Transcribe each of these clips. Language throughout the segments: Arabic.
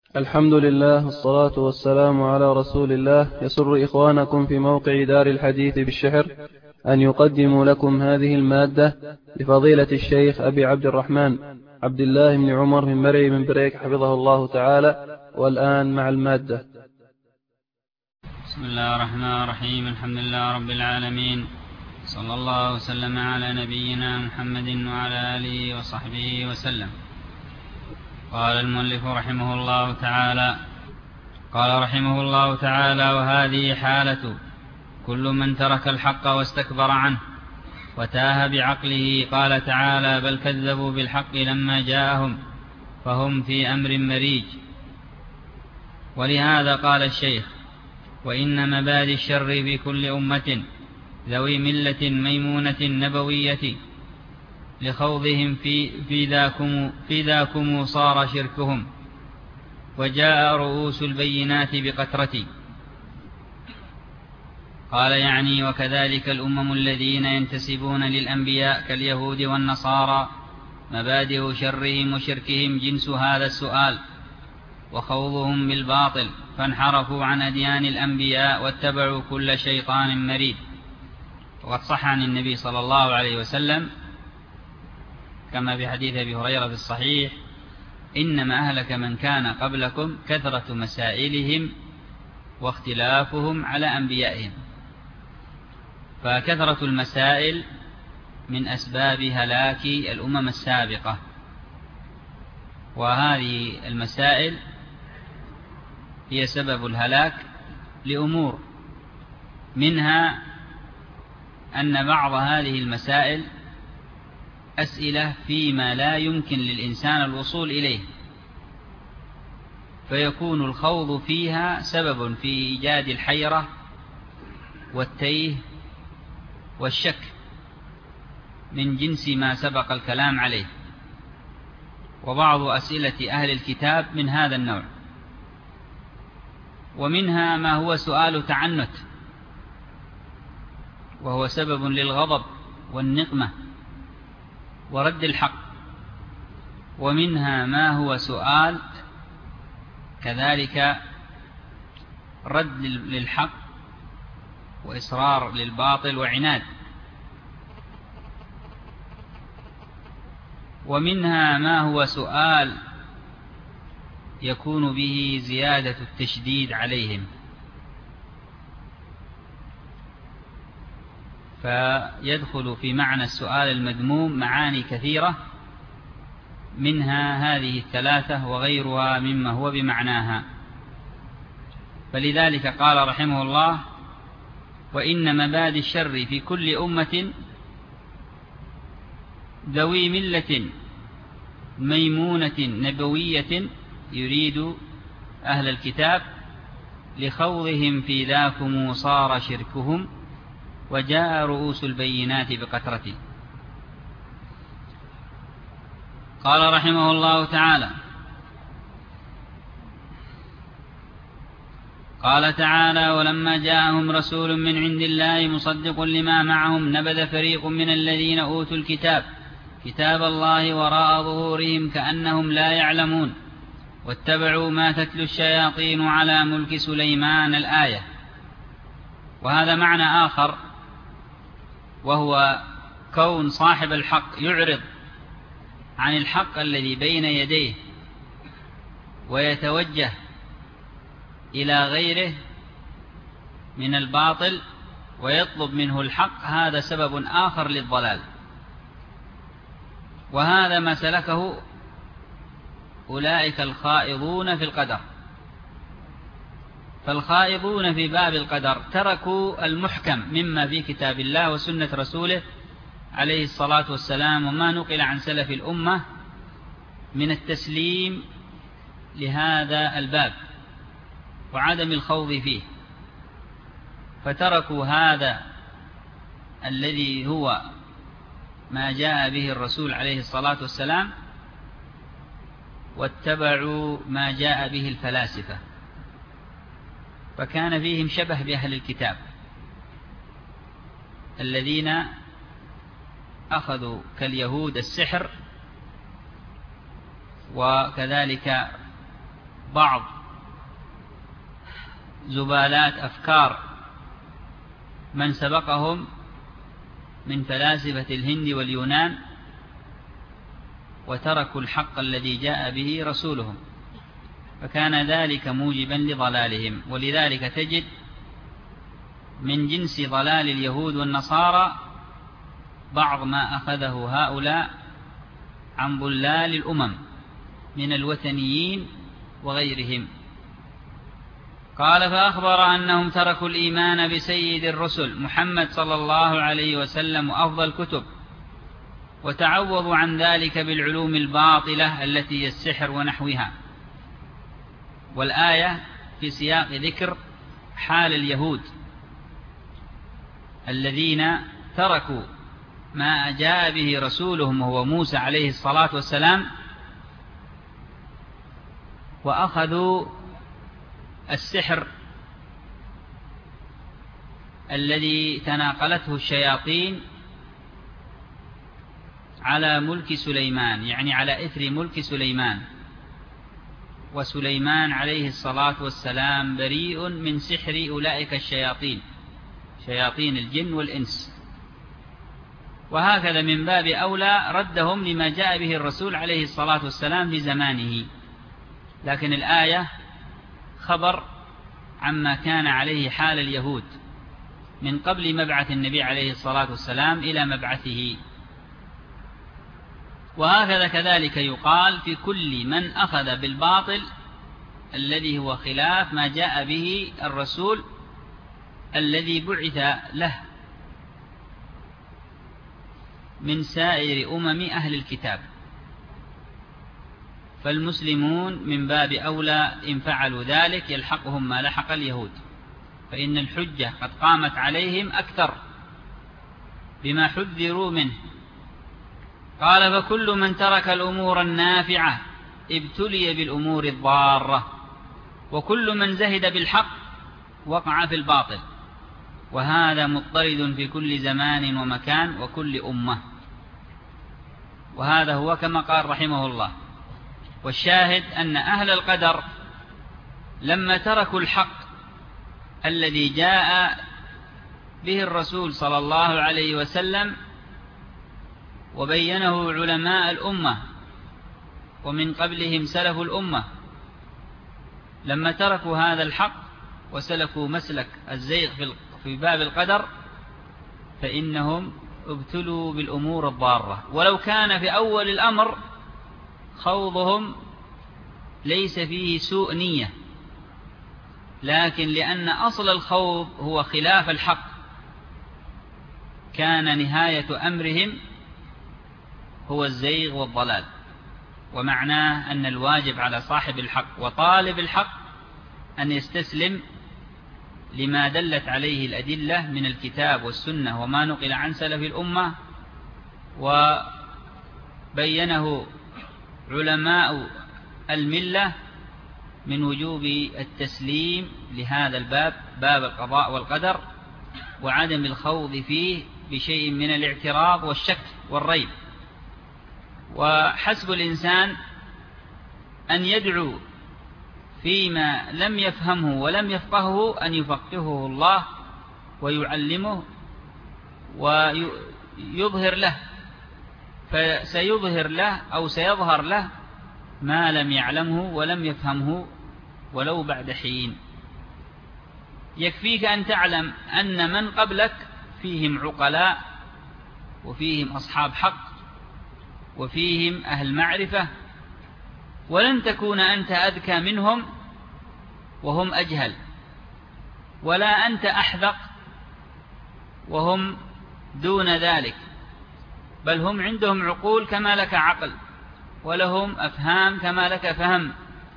الحمد لله والصلاة والسلام على رسول الله. يسر إخوانكم في موقع دار الحديث بالشحر أن يقدموا لكم هذه المادة لفضيلة الشيخ أبي عبد الرحمن عبد الله بن عمر من مرعي من بريك حفظه الله تعالى. والآن مع المادة. بسم الله الرحمن الرحيم. الحمد لله رب العالمين، صلى الله وسلم على نبينا محمد وعلى آله وصحبه وسلم. قال المؤلف رحمه الله تعالى: وهذه حالة كل من ترك الحق واستكبر عنه وتاه بعقله. قال تعالى: بل كذبوا بالحق لما جاءهم فهم في أمر مريج. ولهذا قال الشيخ: وإن مبادئ الشر في كل أمة ذوي ملة ميمونة نبوية، لخوضهم في ذاكم صار شركهم، وجاء رؤوس البينات بقترة. قال يعني: وكذلك الأمم الذين ينتسبون للأنبياء كاليهود والنصارى مبادئ شرهم وشركهم جنس هذا السؤال وخوضهم بالباطل، فانحرفوا عن أديان الأنبياء واتبعوا كل شيطان مريد. وقد صح عن النبي صلى الله عليه وسلم كما في حديث أبي هريرة في الصحيح: إنما أهلك من كان قبلكم كثرة مسائلهم واختلافهم على أنبيائهم. فكثرة المسائل من أسباب هلاك الأمم السابقة، وهذه المسائل هي سبب الهلاك لأمور، منها أن بعض هذه المسائل أسئلة فيما لا يمكن للإنسان الوصول إليه، فيكون الخوض فيها سبب في إيجاد الحيرة والتيه والشك من جنس ما سبق الكلام عليه. وبعض أسئلة أهل الكتاب من هذا النوع، ومنها ما هو سؤال تعنت وهو سبب للغضب والنقمة ورد الحق، ومنها ما هو سؤال كذلك رد للحق وإصرار للباطل وعناد، ومنها ما هو سؤال يكون به زيادة التشديد عليهم، فيدخل في معنى السؤال المذموم معاني كثيرة، منها هذه الثلاثة وغيرها مما هو بمعناها. فلذلك قال رحمه الله: وإن مبادئ الشر في كل أمة ذوي ملة ميمونة نبوية، يريد أهل الكتاب، لخوضهم في ذاكم صار شركهم، وجاء رؤوس البينات بقترة. قال رحمه الله تعالى: قال تعالى: ولما جاءهم رسول من عند الله مصدق لما معهم نبذ فريق من الذين أوتوا الكتاب كتاب الله وراء ظهورهم كأنهم لا يعلمون، واتبعوا ما تتلو الشياطين على ملك سليمان. الآية. وهذا معنى آخر، وهو كون صاحب الحق يعرض عن الحق الذي بين يديه ويتوجه إلى غيره من الباطل ويطلب منه الحق، هذا سبب آخر للضلال. وهذا ما سلكه أولئك الخائضون في القدر. فالخائضون في باب القدر تركوا المحكم مما في كتاب الله وسنة رسوله عليه الصلاة والسلام، وما نقل عن سلف الأمة من التسليم لهذا الباب وعدم الخوض فيه، فتركوا هذا الذي هو ما جاء به الرسول عليه الصلاة والسلام، واتبعوا ما جاء به الفلاسفة، فكان فيهم شبه بأهل الكتاب الذين أخذوا كاليهود السحر، وكذلك بعض زبالات أفكار من سبقهم من فلاسفة الهند واليونان، وتركوا الحق الذي جاء به رسولهم، فكان ذلك موجبا لضلالهم. ولذلك تجد من جنس ضلال اليهود والنصارى بعض ما أخذه هؤلاء عن ضلال الأمم من الوثنيين وغيرهم. قال: فأخبر أنهم تركوا الإيمان بسيد الرسل محمد صلى الله عليه وسلم وأفضل الكتب، وتعوضوا عن ذلك بالعلوم الباطلة التي هي السحر ونحوها. والآية في سياق ذكر حال اليهود الذين تركوا ما جاء به رسولهم وهو موسى عليه الصلاة والسلام، وأخذوا السحر الذي تناقلته الشياطين على ملك سليمان، يعني على إثر ملك سليمان. وسليمان عليه الصلاة والسلام بريء من سحر أولئك الشياطين، شياطين الجن والإنس. وهكذا من باب أولى ردهم لما جاء به الرسول عليه الصلاة والسلام في زمانه. لكن الآية خبر عما كان عليه حال اليهود من قبل مبعث النبي عليه الصلاة والسلام إلى مبعثه. وهكذا كذلك يقال في كل من أخذ بالباطل الذي هو خلاف ما جاء به الرسول الذي بعث له من سائر أمم أهل الكتاب. فالمسلمون من باب أولى إن فعلوا ذلك يلحقهم ما لحق اليهود، فإن الحجة قد قامت عليهم أكثر بما حذروا منه. قال: فكل من ترك الأمور النافعة ابتلي بالأمور الضارة، وكل من زهد بالحق وقع في الباطل، وهذا مضطرد في كل زمان ومكان وكل أمة. وهذا هو كما قال رحمه الله. والشاهد أن أهل القدر لما تركوا الحق الذي جاء به الرسول صلى الله عليه وسلم وبينه علماء الأمة ومن قبلهم سلف الأمة، لما تركوا هذا الحق وسلكوا مسلك الزيغ في باب القدر فإنهم ابتلوا بالأمور الضارة. ولو كان في أول الأمر خوضهم ليس فيه سوء نية، لكن لأن أصل الخوض هو خلاف الحق كان نهاية أمرهم هو الزيغ والضلال. ومعناه أن الواجب على صاحب الحق وطالب الحق أن يستسلم لما دلت عليه الأدلة من الكتاب والسنة وما نقل عن سلف الأمة وبينه علماء الملة من وجوب التسليم لهذا الباب، باب القضاء والقدر، وعدم الخوض فيه بشيء من الاعتراض والشك والريب. وحسب الإنسان أن يدعو فيما لم يفهمه ولم يفقهه أن يفقهه الله ويعلمه ويظهر له، فسيظهر له أو سيظهر له ما لم يعلمه ولم يفهمه ولو بعد حين. يكفيك أن تعلم أن من قبلك فيهم عقلاء وفيهم أصحاب حق وفيهم أهل معرفة، ولن تكون أنت أذكى منهم وهم أجهل، ولا أنت أحذق وهم دون ذلك، بل هم عندهم عقول كما لك عقل، ولهم أفهام كما لك فهم،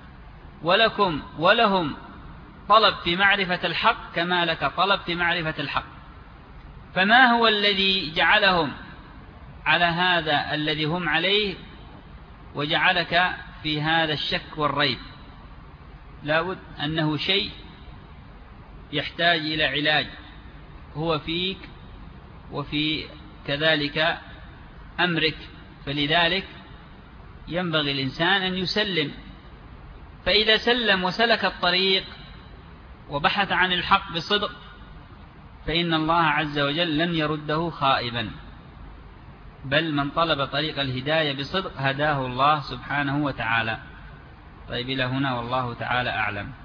ولهم طلب في معرفة الحق كما لك طلب في معرفة الحق. فما هو الذي جعلهم على هذا الذي هم عليه وجعلك في هذا الشك والريب؟ لابد أنه شيء يحتاج إلى علاج هو فيك وفي كذلك أمرك. فلذلك ينبغي الإنسان أن يسلم فإذا سلم وسلك الطريق وبحث عن الحق بصدق فإن الله عز وجل لن يرده خائبا، بل من طلب طريق الهداية بصدق هداه الله سبحانه وتعالى. طيب إلى هنا والله تعالى أعلم.